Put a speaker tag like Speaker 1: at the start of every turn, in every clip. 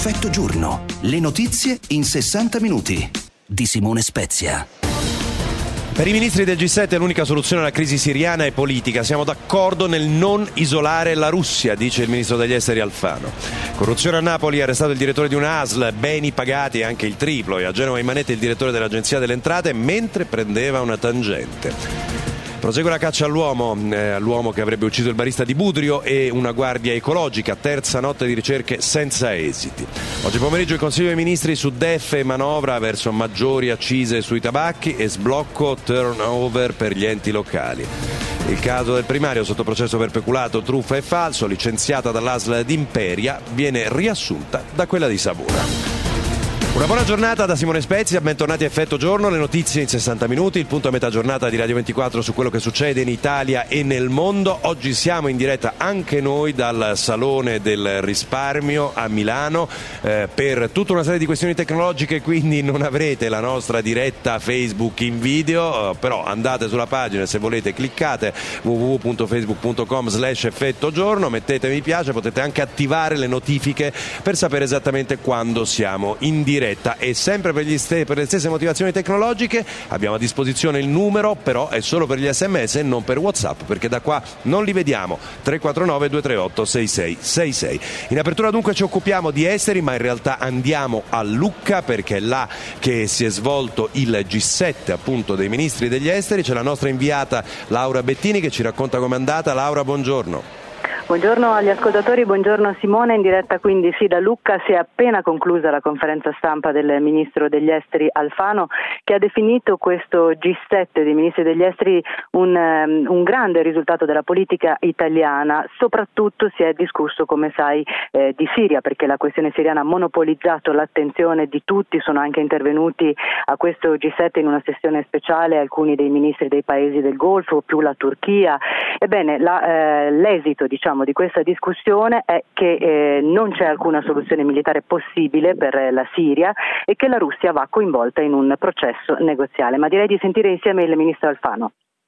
Speaker 1: Effetto giorno. Le notizie in 60 minuti. Di Simone Spezia.
Speaker 2: Per i ministri del G7 l'unica soluzione alla crisi siriana è politica. Siamo d'accordo nel non isolare la Russia, dice il ministro degli esteri Alfano. Corruzione a Napoli, arrestato il direttore di una ASL, beni pagati anche il triplo, e a Genova in manette il direttore dell'Agenzia delle Entrate mentre prendeva una tangente. Prosegue la caccia all'uomo che avrebbe ucciso il barista di Budrio e una guardia ecologica, terza notte di ricerche senza esiti. Oggi pomeriggio il Consiglio dei Ministri su DEF e manovra verso maggiori accise sui tabacchi e sblocco turnover per gli enti locali. Il caso del primario sotto processo per peculato, truffa e falso, licenziata dall'ASL d'Imperia, viene riassunta da quella di Savona. Una buona giornata da Simone Spezia, bentornati a Effetto Giorno, le notizie in 60 minuti, il punto a metà giornata di Radio 24 su quello che succede in Italia e nel mondo. Oggi siamo in diretta anche noi dal Salone del Risparmio a Milano per tutta una serie di questioni tecnologiche, quindi non avrete la nostra diretta Facebook in video, però andate sulla pagina e se volete cliccate www.facebook.com/effettogiorno, mettete mi piace, potete anche attivare le notifiche per sapere esattamente quando siamo in diretta. E sempre per le stesse motivazioni tecnologiche abbiamo a disposizione il numero, però è solo per gli SMS e non per WhatsApp, perché da qua non li vediamo. 349 238 6666. In apertura dunque ci occupiamo di esteri, ma in realtà andiamo a Lucca perché è là che si è svolto il G7 appunto dei ministri degli esteri. C'è la nostra inviata Laura Bettini che ci racconta com'è andata. Laura, buongiorno.
Speaker 3: Buongiorno agli ascoltatori, buongiorno Simone, in diretta quindi sì da Lucca. Si è appena conclusa la conferenza stampa del ministro degli esteri Alfano, che ha definito questo G7 dei ministri degli esteri un grande risultato della politica italiana. Soprattutto si è discusso, come sai, di Siria, perché la questione siriana ha monopolizzato l'attenzione di tutti. Sono anche intervenuti a questo G7 in una sessione speciale alcuni dei ministri dei paesi del Golfo, più la Turchia. Ebbene, l'esito di questa discussione è che non c'è alcuna soluzione militare possibile per la Siria e che la Russia va coinvolta in un processo negoziale. Ma direi di sentire insieme il ministro Alfano.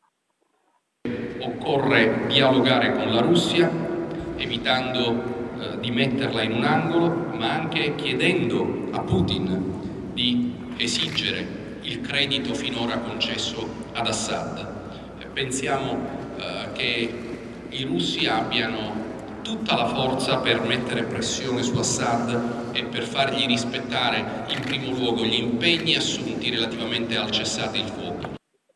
Speaker 4: Occorre dialogare con la Russia, evitando di metterla in un angolo, ma anche chiedendo a Putin di esigere il credito finora concesso ad Assad. Pensiamo che i russi abbiano tutta la forza per mettere pressione su Assad e per fargli rispettare in primo luogo gli impegni assunti relativamente al cessate il fuoco.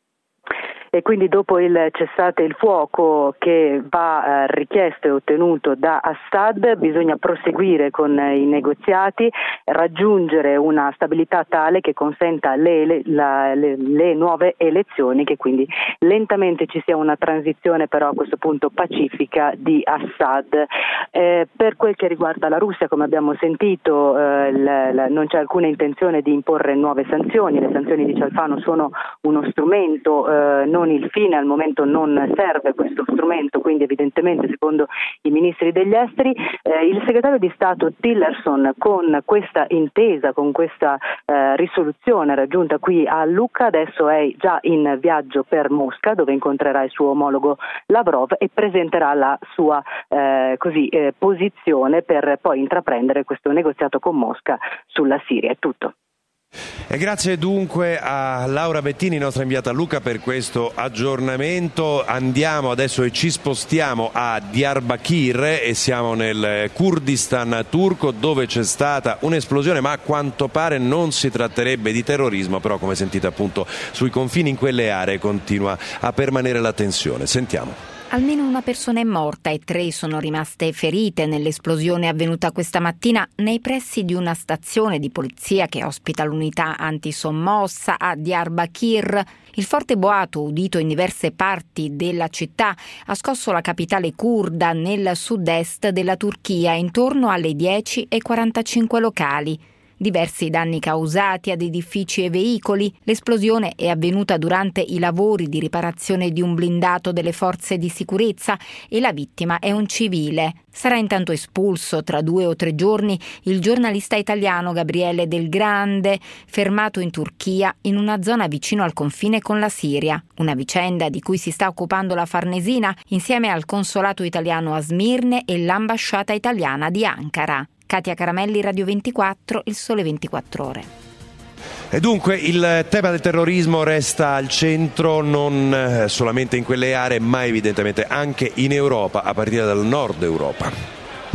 Speaker 3: E quindi dopo il cessate il fuoco che va richiesto e ottenuto da Assad, bisogna proseguire con i negoziati, raggiungere una stabilità tale che consenta le nuove elezioni, che quindi lentamente ci sia una transizione però a questo punto pacifica di Assad. Per quel che riguarda la Russia, come abbiamo sentito, non c'è alcuna intenzione di imporre nuove sanzioni. Le sanzioni, dice Alfano, sono uno strumento, non il fine. Al momento non serve questo strumento, quindi evidentemente secondo i ministri degli esteri il segretario di Stato Tillerson, con questa intesa, con questa risoluzione raggiunta qui a Lucca, adesso è già in viaggio per Mosca, dove incontrerà il suo omologo Lavrov e presenterà la sua posizione per poi intraprendere questo negoziato con Mosca sulla Siria. È tutto.
Speaker 2: E grazie dunque a Laura Bettini, nostra inviata a Lucca, per questo aggiornamento. Andiamo adesso e ci spostiamo a Diyarbakir e siamo nel Kurdistan turco, dove c'è stata un'esplosione, ma a quanto pare non si tratterebbe di terrorismo, però come sentite appunto sui confini in quelle aree continua a permanere la tensione. Sentiamo.
Speaker 5: Almeno una persona è morta e 3 sono rimaste ferite nell'esplosione avvenuta questa mattina nei pressi di una stazione di polizia che ospita l'unità antisommossa a Diyarbakir. Il forte boato, udito in diverse parti della città, ha scosso la capitale curda nel sud-est della Turchia intorno alle 10:45 locali. Diversi danni causati ad edifici e veicoli. L'esplosione è avvenuta durante i lavori di riparazione di un blindato delle forze di sicurezza e la vittima è un civile. Sarà intanto espulso tra 2 o 3 giorni il giornalista italiano Gabriele Del Grande, fermato in Turchia in una zona vicino al confine con la Siria. Una vicenda di cui si sta occupando la Farnesina insieme al consolato italiano a Smirne e l'ambasciata italiana di Ankara. Katia Caramelli, Radio 24, Il Sole 24 Ore.
Speaker 2: E dunque il tema del terrorismo resta al centro non solamente in quelle aree, ma evidentemente anche in Europa, a partire dal nord Europa.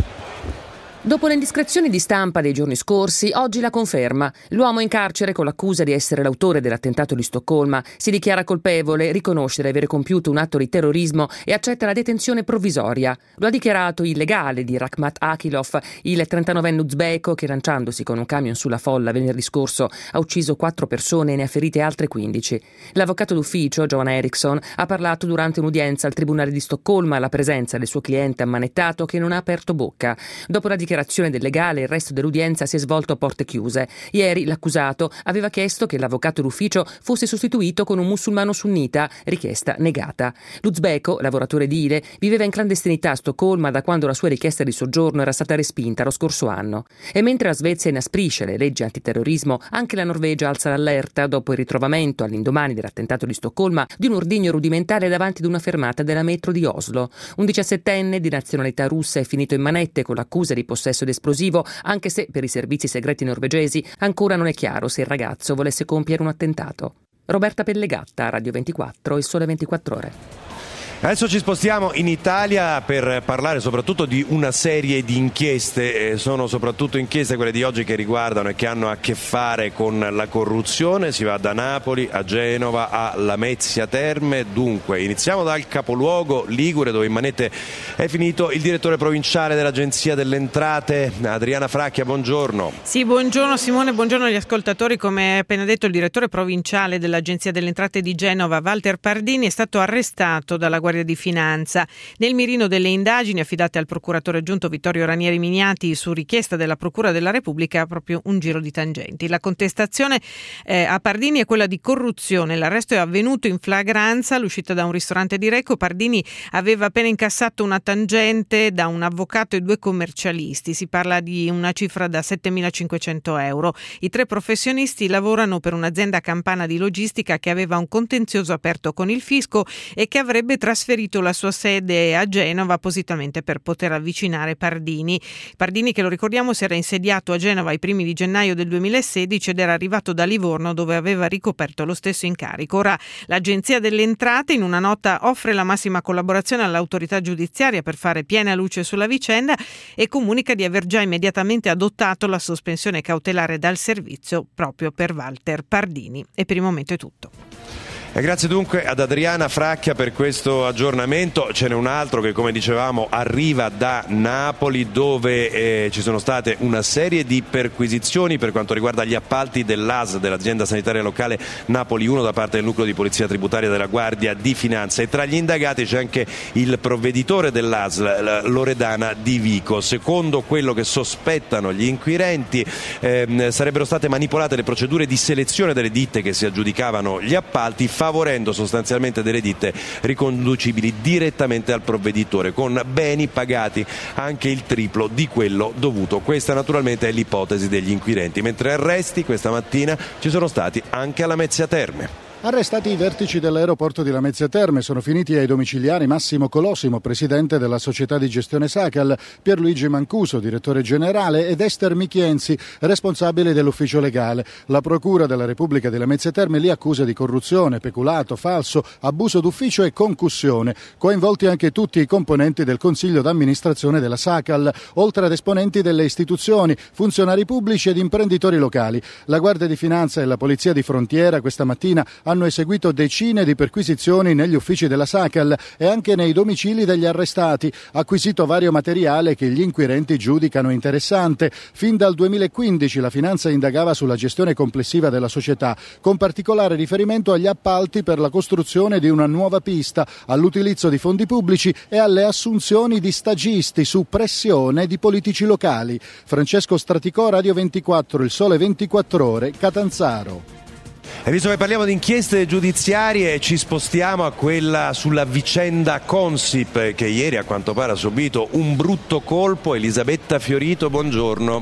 Speaker 6: Dopo le indiscrezioni di stampa dei giorni scorsi, oggi la conferma. L'uomo in carcere con l'accusa di essere l'autore dell'attentato di Stoccolma si dichiara colpevole, riconosce di avere compiuto un atto di terrorismo e accetta la detenzione provvisoria. Lo ha dichiarato illegale di Rakhmat Akilov, il 39enne uzbeko che, lanciandosi con un camion sulla folla venerdì scorso, ha ucciso 4 persone e ne ha ferite altre 15. L'avvocato d'ufficio, Johan Eriksson, ha parlato durante un'udienza al Tribunale di Stoccolma alla presenza del suo cliente ammanettato che non ha aperto bocca. Dopo la dichiarazione del legale, il resto dell'udienza si è svolto a porte chiuse. Ieri l'accusato aveva chiesto che l'avvocato d'ufficio fosse sostituito con un musulmano sunnita, richiesta negata. L'uzbeko, lavoratore edile, viveva in clandestinità a Stoccolma da quando la sua richiesta di soggiorno era stata respinta lo scorso anno. E mentre la Svezia inasprisce le leggi antiterrorismo, anche la Norvegia alza l'allerta dopo il ritrovamento all'indomani dell'attentato di Stoccolma di un ordigno rudimentale davanti ad una fermata della metro di Oslo. Un 17enne di nazionalità russa è finito in manette con l'accusa di possesso d'esplosivo, anche se per i servizi segreti norvegesi ancora non è chiaro se il ragazzo volesse compiere un attentato. Roberta Pellegatta, Radio 24, Il Sole 24 Ore.
Speaker 2: Adesso ci spostiamo in Italia per parlare soprattutto di una serie di inchieste, sono soprattutto inchieste quelle di oggi che riguardano e che hanno a che fare con la corruzione. Si va da Napoli a Genova a Lamezia Terme. Dunque iniziamo dal capoluogo ligure, dove in manette è finito il direttore provinciale dell'Agenzia delle Entrate, Adriana Fracchia, buongiorno.
Speaker 7: Sì, buongiorno Simone, buongiorno agli ascoltatori. Come ha appena detto il direttore provinciale dell'Agenzia delle Entrate di Genova, Walter Pardini, è stato arrestato dalla Guardia di Finanza. Nel mirino delle indagini affidate al procuratore aggiunto Vittorio Ranieri Miniati su richiesta della Procura della Repubblica, proprio un giro di tangenti. La contestazione a Pardini è quella di corruzione. L'arresto è avvenuto in flagranza all'uscita da un ristorante di Recco. Pardini aveva appena incassato una tangente da un avvocato e 2 commercialisti. Si parla di una cifra da 7.500 euro. I 3 professionisti lavorano per un'azienda campana di logistica che aveva un contenzioso aperto con il fisco e che avrebbe trasferito la sua sede a Genova appositamente per poter avvicinare Pardini. Pardini, che lo ricordiamo, si era insediato a Genova ai primi di gennaio del 2016 ed era arrivato da Livorno, dove aveva ricoperto lo stesso incarico. Ora l'Agenzia delle Entrate in una nota offre la massima collaborazione all'autorità giudiziaria per fare piena luce sulla vicenda e comunica di aver già immediatamente adottato la sospensione cautelare dal servizio proprio per Walter Pardini. E per il momento è tutto.
Speaker 2: E grazie dunque ad Adriana Fracchia per questo aggiornamento. Ce n'è un altro che, come dicevamo, arriva da Napoli, dove ci sono state una serie di perquisizioni per quanto riguarda gli appalti dell'AS, dell'azienda sanitaria locale Napoli 1, da parte del nucleo di polizia tributaria della Guardia di Finanza. E tra gli indagati c'è anche il provveditore dell'AS, Loredana Di Vico. Secondo quello che sospettano gli inquirenti, sarebbero state manipolate le procedure di selezione delle ditte che si aggiudicavano gli appalti, favorendo sostanzialmente delle ditte riconducibili direttamente al provveditore, con beni pagati anche il triplo di quello dovuto. Questa naturalmente è l'ipotesi degli inquirenti, mentre arresti questa mattina ci sono stati anche a Lamezia Terme.
Speaker 8: Arrestati i vertici dell'aeroporto di Lamezia Terme, sono finiti ai domiciliari Massimo Colosimo, presidente della società di gestione Sacal, Pierluigi Mancuso, direttore generale, ed Ester Michienzi, responsabile dell'ufficio legale. La Procura della Repubblica di Lamezia Terme li accusa di corruzione, peculato, falso, abuso d'ufficio e concussione. Coinvolti anche tutti i componenti del Consiglio d'amministrazione della Sacal, oltre ad esponenti delle istituzioni, funzionari pubblici ed imprenditori locali. La Guardia di Finanza e la Polizia di Frontiera questa mattina hanno eseguito decine di perquisizioni negli uffici della Sacal e anche nei domicili degli arrestati, acquisito vario materiale che gli inquirenti giudicano interessante. Fin dal 2015 la Finanza indagava sulla gestione complessiva della società, con particolare riferimento agli appalti per la costruzione di una nuova pista, all'utilizzo di fondi pubblici e alle assunzioni di stagisti su pressione di politici locali. Francesco Straticò, Radio 24, Il Sole 24 Ore, Catanzaro.
Speaker 2: E visto che parliamo di inchieste giudiziarie, ci spostiamo a quella sulla vicenda Consip, che ieri a quanto pare ha subito un brutto colpo. Elisabetta Fiorito, buongiorno.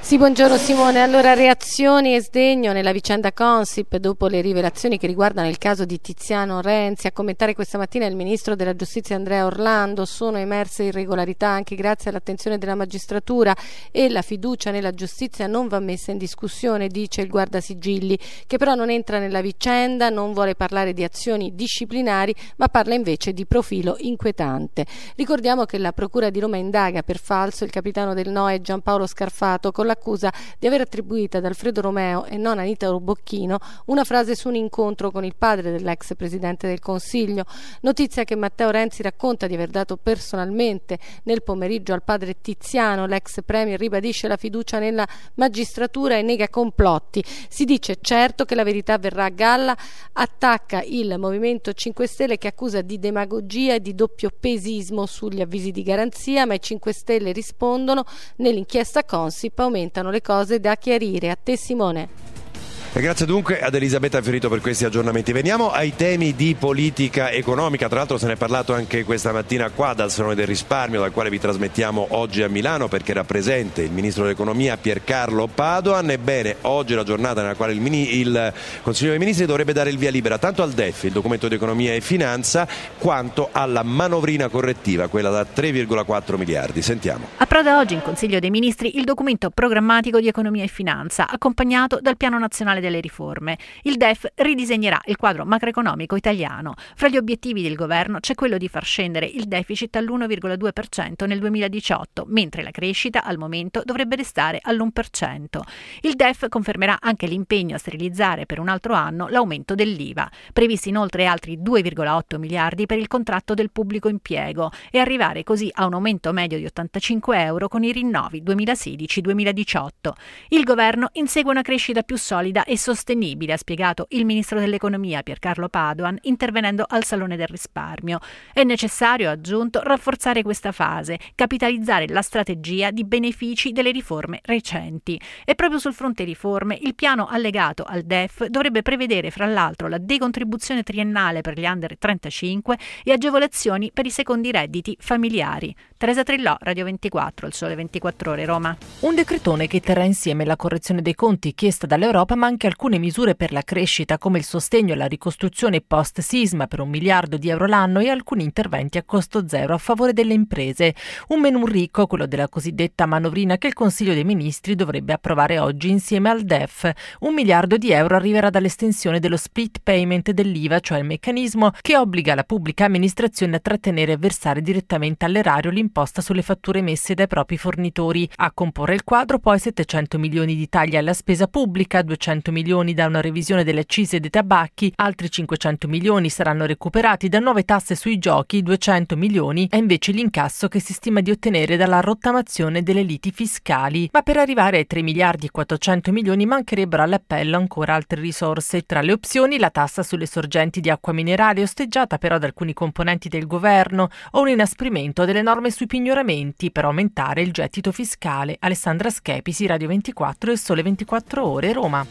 Speaker 9: Sì, buongiorno Simone. Allora, reazioni e sdegno nella vicenda Consip dopo le rivelazioni che riguardano il caso di Tiziano Renzi. A commentare questa mattina il ministro della giustizia Andrea Orlando. Sono emerse irregolarità anche grazie all'attenzione della magistratura e la fiducia nella giustizia non va messa in discussione, dice il guardasigilli, che però non entra nella vicenda, non vuole parlare di azioni disciplinari, ma parla invece di profilo inquietante. Ricordiamo che la procura di Roma indaga per falso il capitano del NOE Giampaolo Scarfato con l'accusa di aver attribuito ad Alfredo Romeo e non Anita Bocchino una frase su un incontro con il padre dell'ex presidente del Consiglio. Notizia che Matteo Renzi racconta di aver dato personalmente nel pomeriggio al padre Tiziano. L'ex premier ribadisce la fiducia nella magistratura e nega complotti. Si dice certo che la verità verrà a galla, attacca il Movimento 5 Stelle che accusa di demagogia e di doppiopesismo sugli avvisi di garanzia, ma i 5 Stelle rispondono: nell'inchiesta Consip aumentano le cose da chiarire. A te Simone.
Speaker 2: E grazie dunque ad Elisabetta Ferito per questi aggiornamenti. Veniamo ai temi di politica economica. Tra l'altro se ne è parlato anche questa mattina qua dal Salone del Risparmio, dal quale vi trasmettiamo oggi a Milano, perché era presente il ministro dell'economia Piercarlo Padoan. Ebbene, oggi è la giornata nella quale il Consiglio dei Ministri dovrebbe dare il via libera tanto al DEF, il documento di economia e finanza, quanto alla manovrina correttiva, quella da 3,4 miliardi. Sentiamo.
Speaker 10: Approda oggi in Consiglio dei Ministri il documento programmatico di economia e finanza, accompagnato dal Piano Nazionale delle riforme. Il DEF ridisegnerà il quadro macroeconomico italiano. Fra gli obiettivi del governo c'è quello di far scendere il deficit all'1,2% nel 2018, mentre la crescita al momento dovrebbe restare all'1%. Il DEF confermerà anche l'impegno a sterilizzare per un altro anno l'aumento dell'IVA. Previsti inoltre altri 2,8 miliardi per il contratto del pubblico impiego e arrivare così a un aumento medio di 85 euro con i rinnovi 2016-2018. Il governo insegue una crescita più solida e sostenibile, ha spiegato il ministro dell'economia Piercarlo Padoan intervenendo al Salone del Risparmio. È necessario, ha aggiunto, rafforzare questa fase, capitalizzare la strategia di benefici delle riforme recenti. E proprio sul fronte riforme il piano allegato al DEF dovrebbe prevedere fra l'altro la decontribuzione triennale per gli under 35 e agevolazioni per i secondi redditi familiari. Teresa Trillò, Radio 24, Il Sole 24 Ore, Roma.
Speaker 6: Un decretone che terrà insieme la correzione dei conti chiesta dall'Europa, ma anche alcune misure per la crescita come il sostegno alla ricostruzione post-sisma per 1 miliardo di euro l'anno e alcuni interventi a costo zero a favore delle imprese. Un menù ricco, quello della cosiddetta manovrina che il Consiglio dei Ministri dovrebbe approvare oggi insieme al DEF. 1 miliardo di euro arriverà dall'estensione dello split payment dell'IVA, cioè il meccanismo che obbliga la pubblica amministrazione a trattenere e versare direttamente all'erario l'imposta sulle fatture emesse dai propri fornitori. A comporre il quadro poi 700 milioni di tagli alla spesa pubblica, 200 milioni da una revisione delle accise dei tabacchi, altri 500 milioni saranno recuperati da nuove tasse sui giochi, 200 milioni è invece l'incasso che si stima di ottenere dalla rottamazione delle liti fiscali. Ma per arrivare ai 3 miliardi e 400 milioni mancherebbero all'appello ancora altre risorse. Tra le opzioni la tassa sulle sorgenti di acqua minerale, osteggiata però da alcuni componenti del governo, o un inasprimento delle norme sui pignoramenti per aumentare il gettito fiscale. Alessandra Schepisi, Radio 24 e Il Sole 24 Ore, Roma.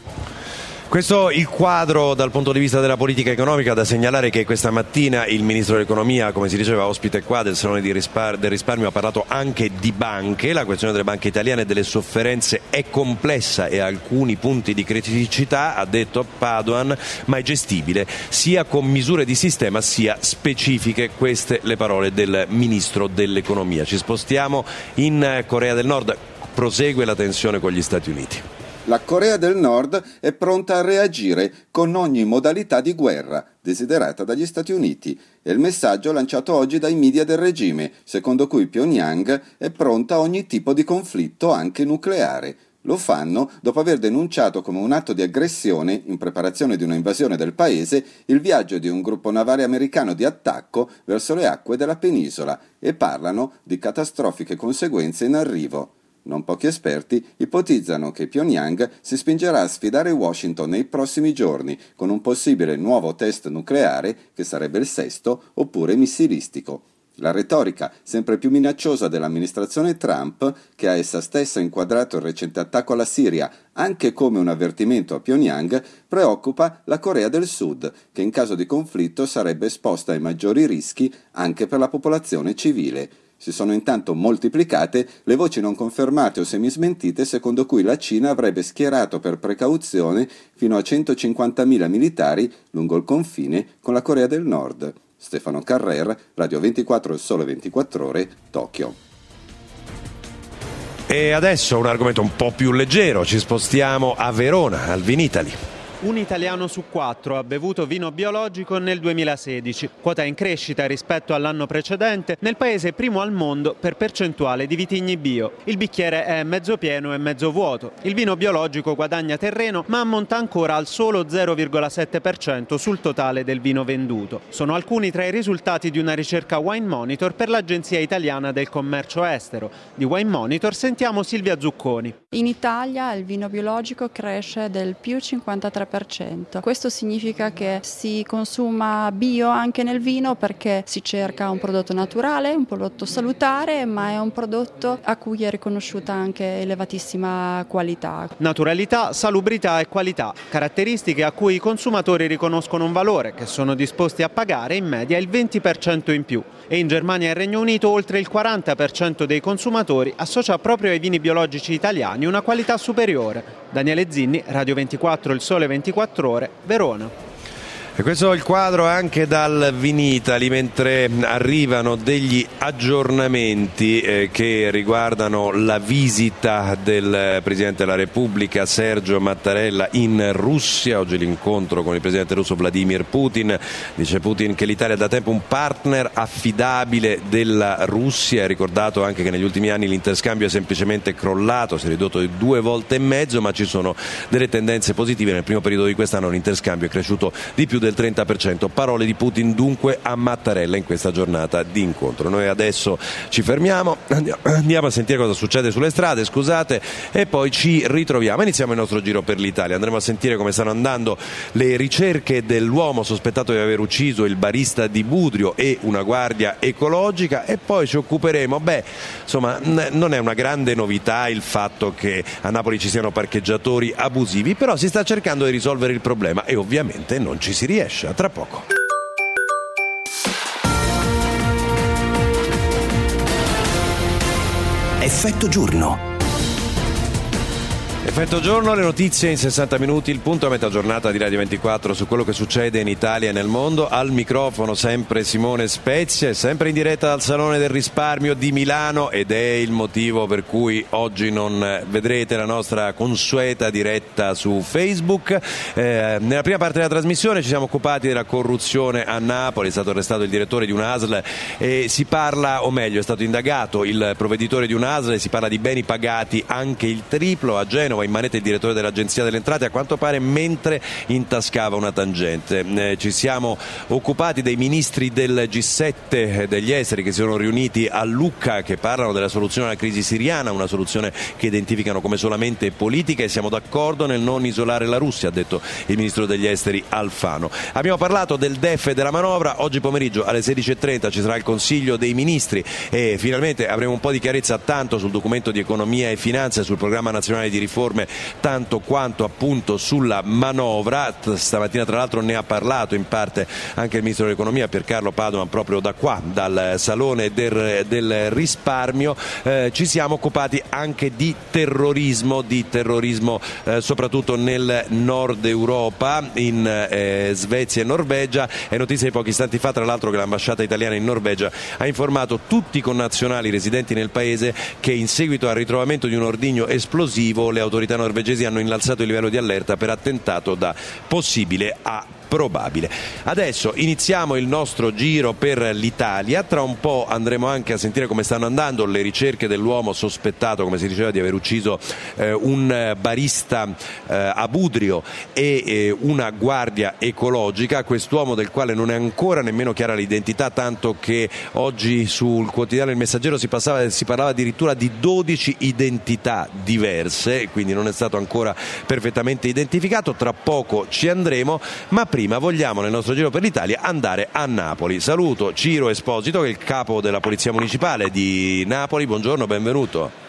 Speaker 2: Questo il quadro dal punto di vista della politica economica. Da segnalare che questa mattina il ministro dell'economia, come si diceva, ospite qua del Salone del Risparmio, ha parlato anche di banche. La questione delle banche italiane e delle sofferenze è complessa e ha alcuni punti di criticità, ha detto Padoan, ma è gestibile sia con misure di sistema sia specifiche. Queste le parole del ministro dell'economia. Ci spostiamo in Corea del Nord, prosegue la tensione con gli Stati Uniti.
Speaker 11: La Corea del Nord è pronta a reagire con ogni modalità di guerra desiderata dagli Stati Uniti. È il messaggio lanciato oggi dai media del regime, secondo cui Pyongyang è pronta a ogni tipo di conflitto, anche nucleare. Lo fanno dopo aver denunciato come un atto di aggressione, in preparazione di una invasione del paese, il viaggio di un gruppo navale americano di attacco verso le acque della penisola e parlano di catastrofiche conseguenze in arrivo. Non pochi esperti ipotizzano che Pyongyang si spingerà a sfidare Washington nei prossimi giorni con un possibile nuovo test nucleare, che sarebbe il 6º, oppure missilistico. La retorica sempre più minacciosa dell'amministrazione Trump, che ha essa stessa inquadrato il recente attacco alla Siria anche come un avvertimento a Pyongyang, preoccupa la Corea del Sud, che in caso di conflitto sarebbe esposta ai maggiori rischi anche per la popolazione civile. Si sono intanto moltiplicate le voci non confermate o semismentite secondo cui la Cina avrebbe schierato per precauzione fino a 150.000 militari lungo il confine con la Corea del Nord. Stefano Carrer, Radio 24 Il Sole 24 Ore, Tokyo.
Speaker 2: E adesso un argomento un po' più leggero, ci spostiamo a Verona, al Vinitaly.
Speaker 12: Un italiano su 4 ha bevuto vino biologico nel 2016, quota in crescita rispetto all'anno precedente, nel paese primo al mondo per percentuale di vitigni bio. Il bicchiere è mezzo pieno e mezzo vuoto. Il vino biologico guadagna terreno ma ammonta ancora al solo 0,7% sul totale del vino venduto. Sono alcuni tra i risultati di una ricerca Wine Monitor per l'Agenzia Italiana del Commercio Estero. Di Wine Monitor sentiamo Silvia Zucconi.
Speaker 13: In Italia il vino biologico cresce del più 53%. Questo significa che si consuma bio anche nel vino perché si cerca un prodotto naturale, un prodotto salutare, ma è un prodotto a cui è riconosciuta anche elevatissima qualità.
Speaker 12: Naturalità, salubrità e qualità, caratteristiche a cui i consumatori riconoscono un valore, che sono disposti a pagare in media il 20% in più. E in Germania e Regno Unito oltre il 40% dei consumatori associa proprio ai vini biologici italiani una qualità superiore. Daniele Zinni, Radio 24 Il Sole 24 Ore, Verona.
Speaker 2: E questo è il quadro anche dal Vinitaly, mentre arrivano degli aggiornamenti che riguardano la visita del Presidente della Repubblica Sergio Mattarella in Russia. Oggi l'incontro con il Presidente russo Vladimir Putin. Dice Putin che l'Italia è da tempo un partner affidabile della Russia. Ha ricordato anche che negli ultimi anni l'interscambio è semplicemente crollato, si è ridotto di 2,5 volte, ma ci sono delle tendenze positive. Nel primo periodo di quest'anno l'interscambio è cresciuto di più del 30%. Parole di Putin dunque a Mattarella in questa giornata di incontro. Noi adesso ci fermiamo, andiamo a sentire cosa succede sulle strade, scusate, e poi ci ritroviamo. Iniziamo il nostro giro per l'Italia. Andremo a sentire come stanno andando le ricerche dell'uomo sospettato di aver ucciso il barista di Budrio e una guardia ecologica, e poi ci occuperemo, insomma, non è una grande novità il fatto che a Napoli ci siano parcheggiatori abusivi, però si sta cercando di risolvere il problema e ovviamente non ci si riesce. A tra poco.
Speaker 1: Effetto giorno.
Speaker 2: Effetto giorno, le notizie in 60 minuti, il punto a metà giornata di Radio 24 su quello che succede in Italia e nel mondo. Al microfono sempre Simone Spezia, sempre in diretta dal Salone del Risparmio di Milano, ed è il motivo per cui oggi non vedrete la nostra consueta diretta su Facebook. Nella prima parte della trasmissione ci siamo occupati della corruzione a Napoli, è stato arrestato il direttore di un'ASL e si parla, o meglio è stato indagato il provveditore di un'ASL e si parla di beni pagati anche il triplo. A Genova in manetta il direttore dell'Agenzia delle Entrate, a quanto pare mentre intascava una tangente. Ci siamo occupati dei ministri del G7 degli esteri che si sono riuniti a Lucca, che parlano della soluzione alla crisi siriana, una soluzione che identificano come solamente politica, e siamo d'accordo nel non isolare la Russia, ha detto il ministro degli esteri Alfano. Abbiamo parlato del DEF e della manovra. Oggi pomeriggio alle 16:30 ci sarà il Consiglio dei Ministri e finalmente avremo un po' di chiarezza tanto sul documento di economia e finanza e sul programma nazionale di riforme, tanto quanto appunto sulla manovra. Stamattina tra l'altro ne ha parlato in parte anche il ministro dell'economia Piercarlo Padoan proprio da qua, dal Salone del Risparmio. Ci siamo occupati anche di terrorismo soprattutto nel nord Europa, in Svezia e Norvegia. È notizia di pochi istanti fa tra l'altro che l'ambasciata italiana in Norvegia ha informato tutti i connazionali residenti nel paese che in seguito al ritrovamento di un ordigno esplosivo le autorità norvegesi hanno innalzato il livello di allerta per attentato da possibile a probabile. Adesso iniziamo il nostro giro per l'Italia. Tra un po' andremo anche a sentire come stanno andando le ricerche dell'uomo sospettato, come si diceva, di aver ucciso un barista a Budrio e una guardia ecologica. Quest'uomo del quale non è ancora nemmeno chiara l'identità, tanto che oggi sul quotidiano Il Messaggero si parlava addirittura di 12 identità diverse, quindi non è stato ancora perfettamente identificato. Tra poco ci andremo, ma prima vogliamo nel nostro giro per l'Italia andare a Napoli. Saluto Ciro Esposito, che è il capo della Polizia Municipale di Napoli. Buongiorno, benvenuto.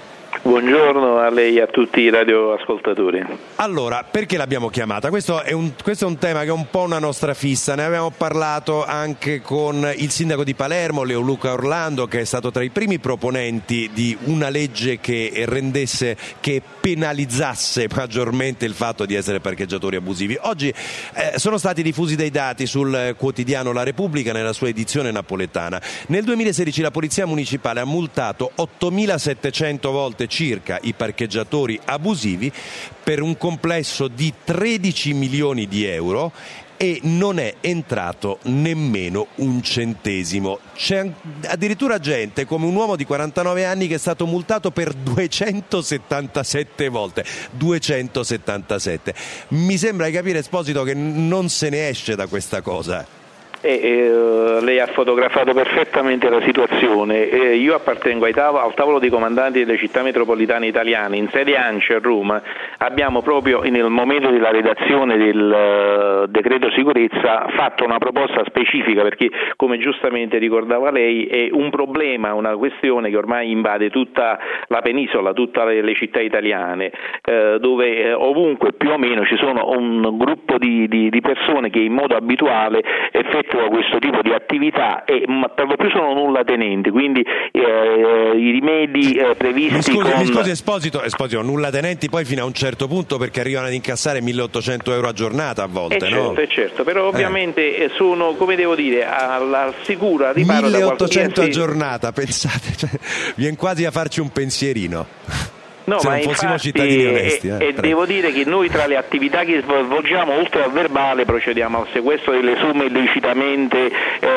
Speaker 14: Buongiorno a lei e a tutti i radioascoltatori.
Speaker 2: Allora, perché l'abbiamo chiamata? Questo è un tema che è un po' una nostra fissa, ne avevamo parlato anche con il sindaco di Palermo, Leoluca Orlando, che è stato tra i primi proponenti di una legge che penalizzasse maggiormente il fatto di essere parcheggiatori abusivi. Oggi sono stati diffusi dei dati sul quotidiano La Repubblica nella sua edizione napoletana. Nel 2016 la Polizia Municipale ha multato 8.700 volte circa i parcheggiatori abusivi per un complesso di 13 milioni di euro e non è entrato nemmeno un centesimo. C'è addirittura gente come un uomo di 49 anni che è stato multato per 277 volte. 277. Mi sembra di capire, Esposito, che non se ne esce da questa cosa.
Speaker 14: Lei ha fotografato perfettamente la situazione. Io appartengo al tavolo dei comandanti delle città metropolitane italiane. In sede ANCI a Roma abbiamo proprio nel momento della redazione del decreto sicurezza fatto una proposta specifica, perché come giustamente ricordava lei è un problema, una questione che ormai invade tutta la penisola, tutte le città italiane, dove ovunque più o meno ci sono un gruppo di persone che in modo abituale effettua questo tipo di attività e per lo più sono nulla tenenti, quindi i rimedi previsti
Speaker 2: Mi scusi Esposito, nulla tenenti poi fino a un certo punto, perché arrivano ad incassare 1.800 euro a giornata a volte, no?
Speaker 14: Certo, però ovviamente sono, come devo dire, al sicuro riparo da
Speaker 2: 1.800 a giornata, pensate, viene quasi a farci un pensierino.
Speaker 14: No,
Speaker 2: se
Speaker 14: ma
Speaker 2: non fossimo cittadini onesti.
Speaker 14: E devo dire che noi tra le attività che svolgiamo, oltre al verbale, procediamo al sequestro delle somme illecitamente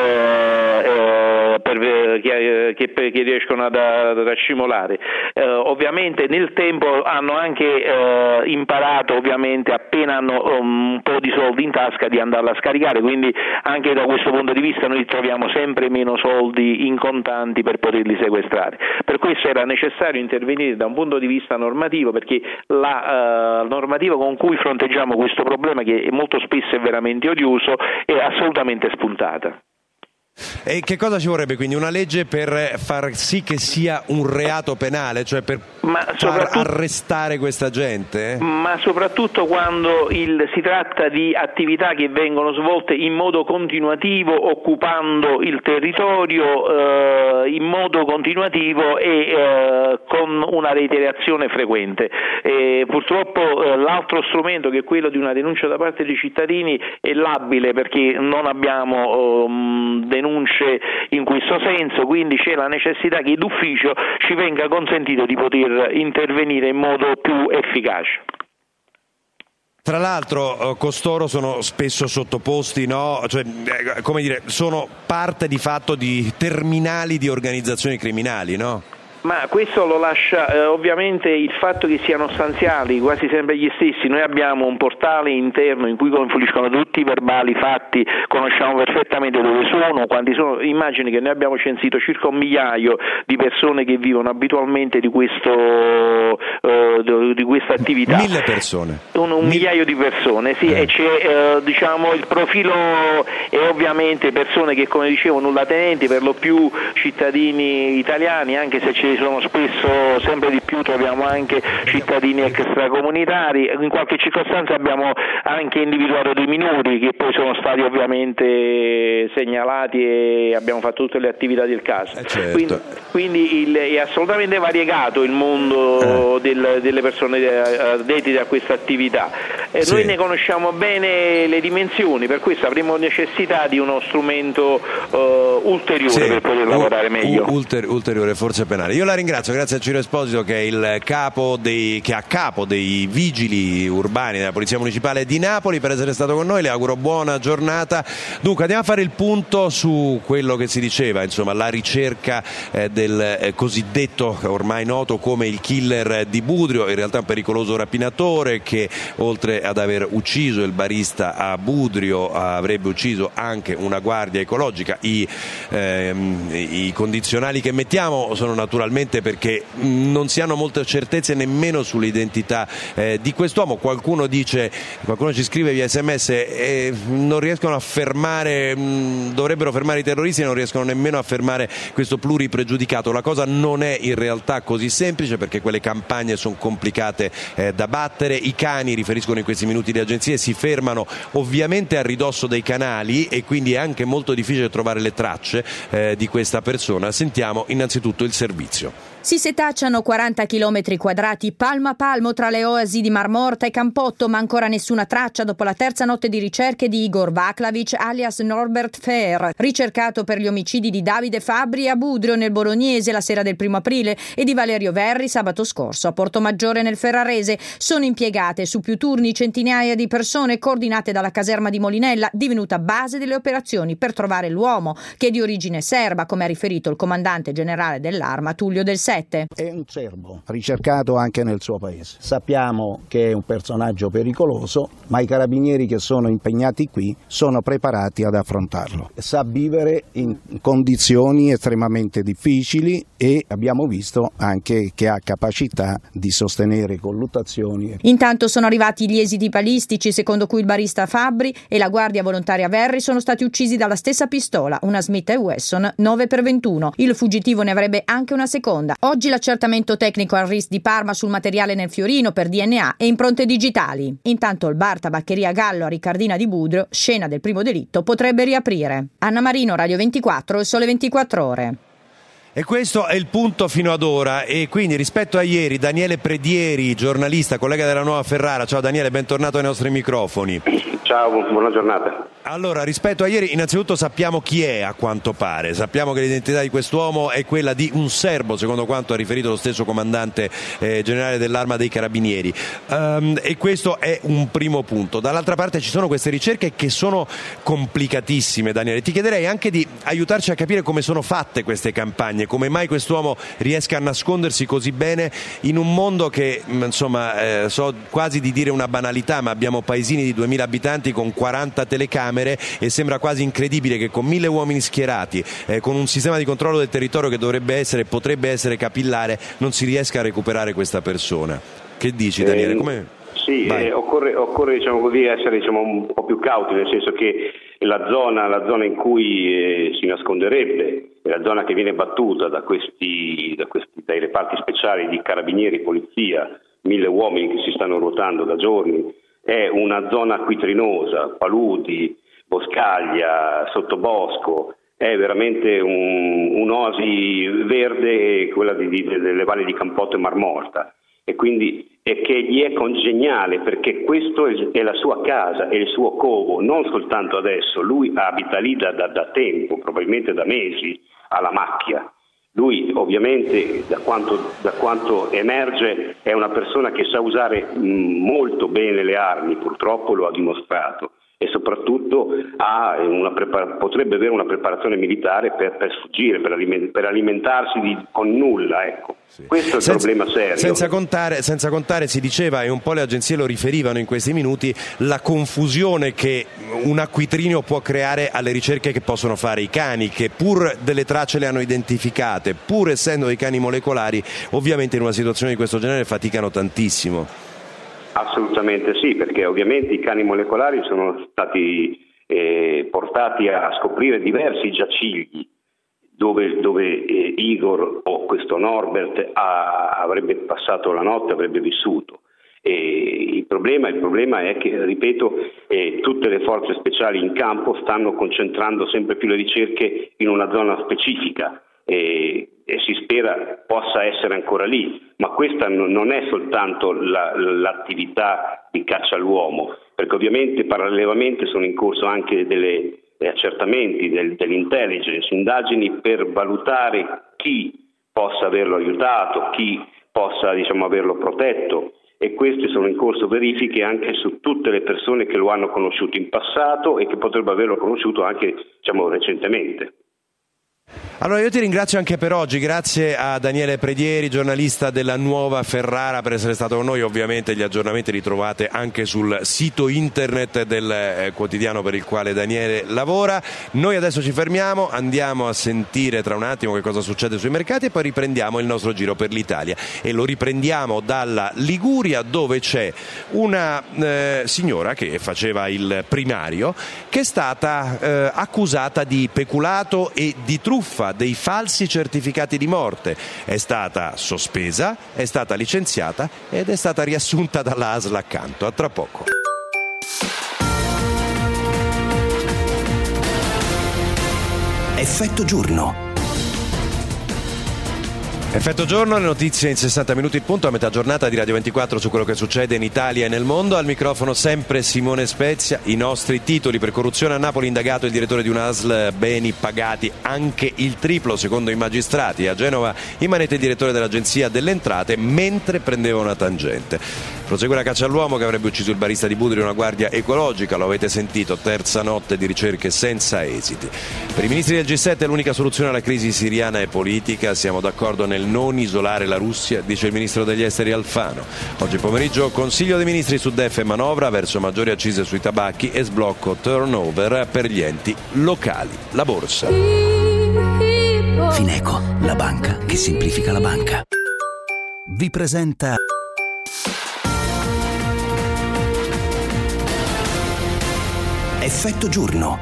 Speaker 14: che riescono ad accumulare. Ovviamente nel tempo hanno anche imparato, ovviamente appena hanno un po' di soldi in tasca, di andarla a scaricare, quindi anche da questo punto di vista noi troviamo sempre meno soldi in contanti per poterli sequestrare. Per questo era necessario intervenire da un punto di vista normativo, perché la normativa con cui fronteggiamo questo problema, che molto spesso è veramente odioso, è assolutamente spuntata.
Speaker 2: E che cosa ci vorrebbe quindi? Una legge per far sì che sia un reato penale, cioè per far arrestare questa gente?
Speaker 14: Ma soprattutto quando si tratta di attività che vengono svolte in modo continuativo, occupando il territorio in modo continuativo e con una reiterazione frequente. Purtroppo l'altro strumento, che è quello di una denuncia da parte dei cittadini, è labile, perché non abbiamo denunce in questo senso, quindi c'è la necessità che d'ufficio ci venga consentito di poter intervenire in modo più efficace.
Speaker 2: Tra l'altro costoro sono spesso sottoposti, no? Cioè, come dire, sono parte di fatto di terminali di organizzazioni criminali, no?
Speaker 14: Ma questo lo lascia ovviamente il fatto che siano stanziali quasi sempre gli stessi. Noi abbiamo un portale interno in cui confluiscono tutti i verbali fatti, conosciamo perfettamente dove sono, quanti sono. Immagini che noi abbiamo censito circa 1 migliaio di persone che vivono abitualmente di questa attività.
Speaker 2: 1.000 persone.
Speaker 14: Un migliaio di persone, sì, e c'è il profilo è ovviamente persone che, come dicevo, nulla tenenti, per lo più cittadini italiani, anche se ci sono spesso, sempre di più troviamo anche cittadini extracomunitari. In qualche circostanza abbiamo anche individuato dei minori che poi sono stati ovviamente segnalati e abbiamo fatto tutte le attività del caso.
Speaker 2: Certo.
Speaker 14: Quindi è assolutamente variegato il mondo delle persone dedite a questa attività. Noi ne conosciamo bene le dimensioni, per questo avremo necessità di uno strumento ulteriore per poter lavorare meglio.
Speaker 2: Ulteriore, forse penale. Io la ringrazio, grazie a Ciro Esposito, che è il capo dei vigili urbani della Polizia Municipale di Napoli, per essere stato con noi. Le auguro buona giornata. Dunque andiamo a fare il punto su quello che si diceva, insomma, la ricerca del cosiddetto, ormai noto come il killer di Budrio, in realtà un pericoloso rapinatore che, oltre ad aver ucciso il barista a Budrio, avrebbe ucciso anche una guardia ecologica. I condizionali che mettiamo sono naturalmente perché non si hanno molte certezze nemmeno sull'identità di quest'uomo. Qualcuno ci scrive via SMS non riescono a fermare, dovrebbero fermare i terroristi e non riescono nemmeno a fermare questo pluripregiudicato. La cosa non è in realtà così semplice, perché quelle campagne sono complicate da battere. I cani, riferiscono in questi minuti le agenzie, si fermano ovviamente a ridosso dei canali e quindi è anche molto difficile trovare le tracce di questa persona. Sentiamo innanzitutto il servizio.
Speaker 15: Si setacciano 40 chilometri quadrati palmo a palmo tra le oasi di Marmorta e Campotto, ma ancora nessuna traccia dopo la terza notte di ricerche di Igor Vaklavic alias Norbert Fehr, ricercato per gli omicidi di Davide Fabbri a Budrio nel Bolognese la sera del 1 aprile e di Valerio Verri sabato scorso a Portomaggiore nel Ferrarese. Sono impiegate su più turni centinaia di persone coordinate dalla caserma di Molinella, divenuta base delle operazioni per trovare l'uomo, che è di origine serba, come ha riferito il comandante generale dell'Arma Tullio Del Sette.
Speaker 16: È un serbo ricercato anche nel suo paese. Sappiamo che è un personaggio pericoloso, ma i carabinieri che sono impegnati qui sono preparati ad affrontarlo. Sa vivere in condizioni estremamente difficili e abbiamo visto anche che ha capacità di sostenere colluttazioni.
Speaker 15: Intanto sono arrivati gli esiti balistici, secondo cui il barista Fabbri e la guardia volontaria Verri sono stati uccisi dalla stessa pistola, una Smith & Wesson 9x21. Il fuggitivo ne avrebbe anche una seconda. Oggi l'accertamento tecnico al RIS di Parma sul materiale nel Fiorino per DNA e impronte digitali. Intanto il bar Tabaccheria Gallo a Ricardina di Budrio, scena del primo delitto, potrebbe riaprire. Anna Marino, Radio 24, Il Sole 24 Ore.
Speaker 2: E questo è il punto fino ad ora, e quindi rispetto a ieri Daniele Predieri, giornalista, collega della Nuova Ferrara. Ciao Daniele, bentornato ai nostri microfoni.
Speaker 17: Ciao, buona giornata.
Speaker 2: Allora, rispetto a ieri, innanzitutto sappiamo chi è, a quanto pare. Sappiamo che l'identità di quest'uomo è quella di un serbo, secondo quanto ha riferito lo stesso comandante generale dell'Arma dei Carabinieri. E questo è un primo punto. Dall'altra parte ci sono queste ricerche che sono complicatissime, Daniele. Ti chiederei anche di aiutarci a capire come sono fatte queste campagne, come mai quest'uomo riesca a nascondersi così bene in un mondo che, insomma, so quasi di dire una banalità, ma abbiamo paesini di 2000 abitanti con 40 telecamere e sembra quasi incredibile che con 1000 uomini schierati, con un sistema di controllo del territorio che potrebbe essere capillare, non si riesca a recuperare questa persona. Che dici, Daniele?
Speaker 17: Sì, occorre diciamo così, essere un po' più cauti, nel senso che la zona in cui si nasconderebbe è la zona che viene battuta dai reparti speciali di carabinieri, polizia, 1000 uomini che si stanno ruotando da giorni. È una zona acquitrinosa, paludi, boscaglia, sottobosco, è veramente un'oasi verde, quella delle valli di Campotto e Marmorta, e quindi è che gli è congeniale, perché questo è la sua casa, è il suo covo, non soltanto adesso. Lui abita lì da tempo, probabilmente da mesi, alla macchia. Lui ovviamente, da quanto emerge, è una persona che sa usare molto bene le armi, purtroppo lo ha dimostrato, e soprattutto potrebbe avere una preparazione militare per sfuggire, per alimentarsi con nulla, ecco. Sì. Questo è il problema serio.
Speaker 2: Senza contare, si diceva, e un po' le agenzie lo riferivano in questi minuti, la confusione che un acquitrinio può creare alle ricerche che possono fare i cani, che pur delle tracce le hanno identificate, pur essendo dei cani molecolari, ovviamente in una situazione di questo genere faticano tantissimo.
Speaker 17: Assolutamente sì, perché ovviamente i cani molecolari sono stati portati a scoprire diversi giacigli dove Igor o questo Norbert avrebbe passato la notte, avrebbe vissuto. E il problema è che, ripeto, tutte le forze speciali in campo stanno concentrando sempre più le ricerche in una zona specifica e si spera possa essere ancora lì, ma questa non è soltanto l'attività di caccia all'uomo, perché ovviamente parallelamente sono in corso anche degli accertamenti dell'intelligence, indagini per valutare chi possa averlo aiutato, chi possa averlo protetto, e queste sono in corso verifiche anche su tutte le persone che lo hanno conosciuto in passato e che potrebbero averlo conosciuto anche recentemente.
Speaker 2: Allora io ti ringrazio anche per oggi, grazie a Daniele Predieri, giornalista della Nuova Ferrara, per essere stato con noi. Ovviamente gli aggiornamenti li trovate anche sul sito internet del quotidiano per il quale Daniele lavora. Noi adesso ci fermiamo, andiamo a sentire tra un attimo che cosa succede sui mercati e poi riprendiamo il nostro giro per l'Italia e lo riprendiamo dalla Liguria, dove c'è una signora che faceva il primario che è stata accusata di peculato e di truffa dei falsi certificati di morte. È stata sospesa, è stata licenziata ed è stata riassunta dalla ASL accanto. A tra poco.
Speaker 1: Effetto giorno.
Speaker 2: Effetto giorno, le notizie in 60 minuti il punto, a metà giornata di Radio 24 su quello che succede in Italia e nel mondo. Al microfono sempre Simone Spezia. I nostri titoli: per corruzione a Napoli indagato il direttore di un'ASL, beni pagati anche il triplo secondo i magistrati. A Genova in manette il direttore dell'Agenzia delle Entrate mentre prendeva una tangente. Prosegue la caccia all'uomo che avrebbe ucciso il barista di Budrio, una guardia ecologica, lo avete sentito, terza notte di ricerche senza esiti. Per i ministri del G7 l'unica soluzione alla crisi siriana è politica, siamo d'accordo nel non isolare la Russia, dice il ministro degli esteri Alfano. Oggi pomeriggio Consiglio dei Ministri su DEF e manovra verso maggiori accise sui tabacchi e sblocco turnover per gli enti locali. La borsa.
Speaker 1: Fineco, la banca che semplifica la banca. Vi presenta Effetto giorno.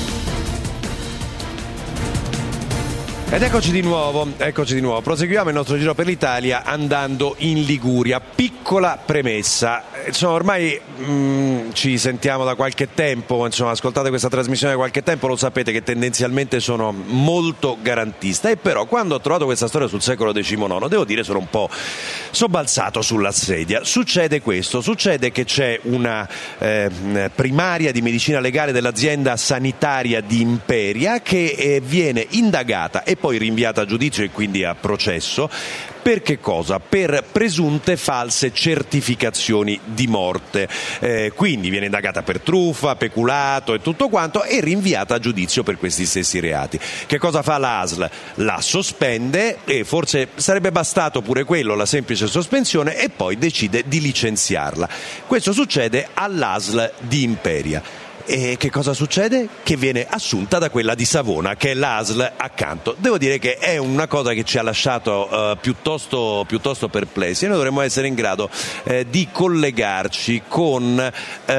Speaker 2: Ed eccoci di nuovo. Proseguiamo il nostro giro per l'Italia andando in Liguria. Piccola premessa, insomma, ormai ci sentiamo da qualche tempo, insomma, ascoltate questa trasmissione da qualche tempo, lo sapete che tendenzialmente sono molto garantista, e però quando ho trovato questa storia sul secolo XIX, devo dire sono un po' sobbalzato sulla sedia. Succede questo, succede che c'è una primaria di medicina legale dell'azienda sanitaria di Imperia che viene indagata e poi rinviata a giudizio e quindi a processo. Per che cosa? Per presunte false certificazioni di morte. Quindi viene indagata per truffa, peculato e tutto quanto e rinviata a giudizio per questi stessi reati. Che cosa fa la ASL? La sospende, e forse sarebbe bastato pure quello, la semplice sospensione, e poi decide di licenziarla. Questo succede all'ASL di Imperia. E che cosa succede? Che viene assunta da quella di Savona, che è l'ASL accanto. Devo dire che è una cosa che ci ha lasciato piuttosto perplessi, e noi dovremmo essere in grado di collegarci con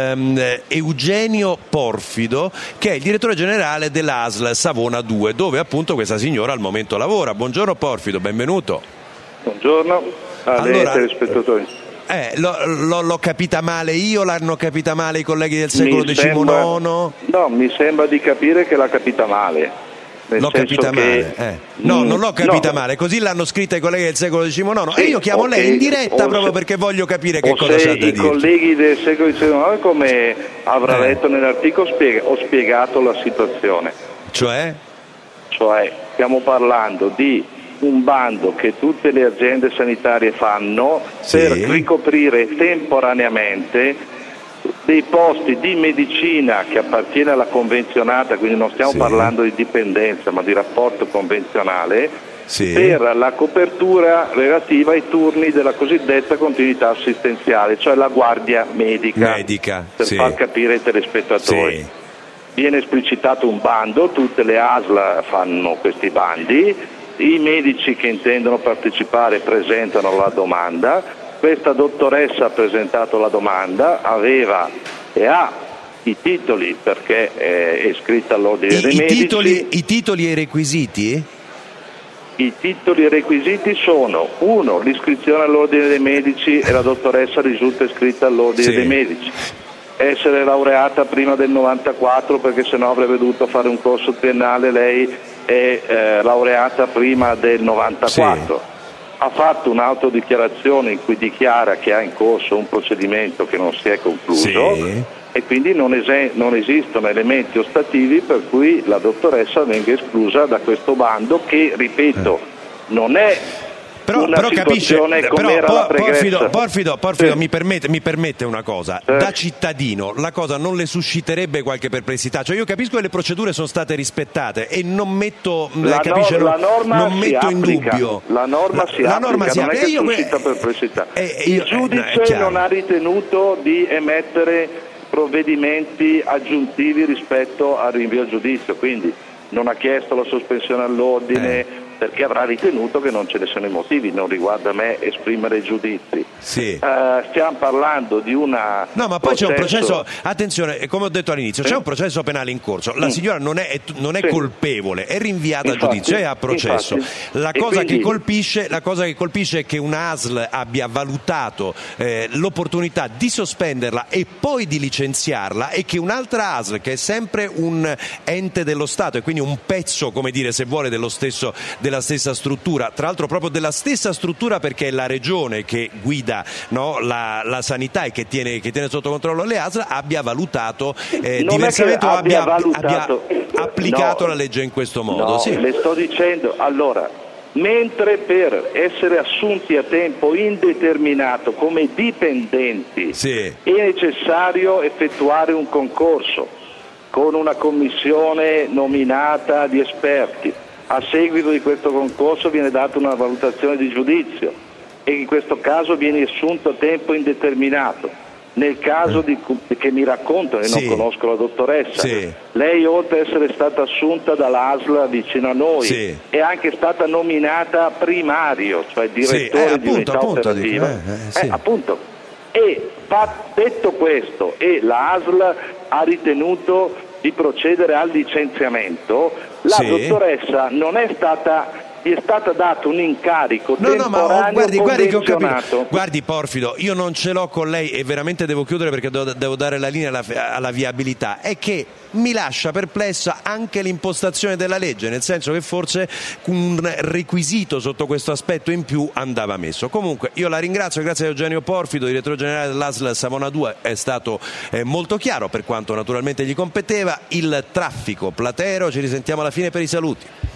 Speaker 2: Eugenio Porfido, che è il direttore generale dell'ASL Savona 2, dove appunto questa signora al momento lavora. Buongiorno Porfido, benvenuto.
Speaker 18: Buongiorno a lei e ai telespettatori.
Speaker 2: L'ho capita male io, l'hanno capita male i colleghi del secolo XIX?
Speaker 18: No, mi sembra di capire che l'ha capita male.
Speaker 2: L'ho capita male? No, non l'ho capita male, così l'hanno scritta i colleghi del secolo XIX, sì, e io chiamo lei in diretta proprio perché voglio capire che cosa c'ha da dire.
Speaker 18: I colleghi del secolo XIX, come avrà letto nell'articolo, ho spiegato la situazione.
Speaker 2: Cioè,
Speaker 18: stiamo parlando di un bando che tutte le aziende sanitarie fanno per ricoprire temporaneamente dei posti di medicina che appartiene alla convenzionata, quindi non stiamo parlando di dipendenza ma di rapporto convenzionale, per la copertura relativa ai turni della cosiddetta continuità assistenziale, cioè la guardia medica per far capire ai telespettatori. Viene esplicitato un bando, tutte le ASL fanno questi bandi. I medici che intendono partecipare presentano la domanda, questa dottoressa ha presentato la domanda, aveva e ha i titoli perché è iscritta all'ordine dei medici.
Speaker 2: I titoli e i requisiti?
Speaker 18: I titoli e i requisiti sono: 1. L'iscrizione all'ordine dei medici, e la dottoressa risulta iscritta all'ordine dei medici. Essere laureata prima del 94, perché sennò avrebbe dovuto fare un corso triennale, lei è laureata prima del 94. Ha fatto un'autodichiarazione in cui dichiara che ha in corso un procedimento che non si è concluso e quindi non esistono elementi ostativi per cui la dottoressa venga esclusa da questo bando che, ripeto, non è una situazione come era la pregressa.
Speaker 2: Porfido, mi permette una cosa. Da cittadino la cosa non le susciterebbe qualche perplessità? Cioè io capisco che le procedure sono state rispettate e non metto in dubbio.
Speaker 18: La norma si applica, non è che suscita perplessità. Il giudice non ha ritenuto di emettere provvedimenti aggiuntivi rispetto al rinvio a giudizio, quindi non ha chiesto la sospensione all'ordine perché avrà ritenuto che non ce ne sono i motivi. Non riguarda me esprimere giudizi. Stiamo parlando di una
Speaker 2: c'è un processo, attenzione, come ho detto all'inizio, c'è un processo penale in corso, la signora non è colpevole, è rinviata a giudizio e a processo. La cosa che colpisce è che una ASL abbia valutato l'opportunità di sospenderla e poi di licenziarla, e che un'altra ASL, che è sempre un ente dello Stato e quindi un pezzo, come dire, se vuole, della stessa struttura, tra l'altro proprio della stessa struttura, perché è la regione che guida la sanità e che tiene sotto controllo le ASL, abbia valutato diversamente o abbia applicato la legge in questo modo.
Speaker 18: Le sto dicendo, allora, mentre per essere assunti a tempo indeterminato come dipendenti è necessario effettuare un concorso con una commissione nominata di esperti. A seguito di questo concorso viene data una valutazione di giudizio e in questo caso viene assunto a tempo indeterminato. Nel caso che mi raccontano, e non conosco la dottoressa, lei, oltre ad essere stata assunta dall'ASL vicino a noi, è anche stata nominata primario, cioè direttore di unità operativa. E detto questo, e la ASL ha ritenuto di procedere al licenziamento, la dottoressa gli è stato dato un incarico temporaneo convenzionato.
Speaker 2: Guardi Porfido, io non ce l'ho con lei e veramente devo chiudere perché devo dare la linea alla viabilità. È che mi lascia perplessa anche l'impostazione della legge, nel senso che forse un requisito sotto questo aspetto in più andava messo. Comunque io la ringrazio, grazie a Eugenio Porfido, direttore generale dell'ASL Savona 2, è stato molto chiaro per quanto naturalmente gli competeva. Il traffico platero, ci risentiamo alla fine per i saluti.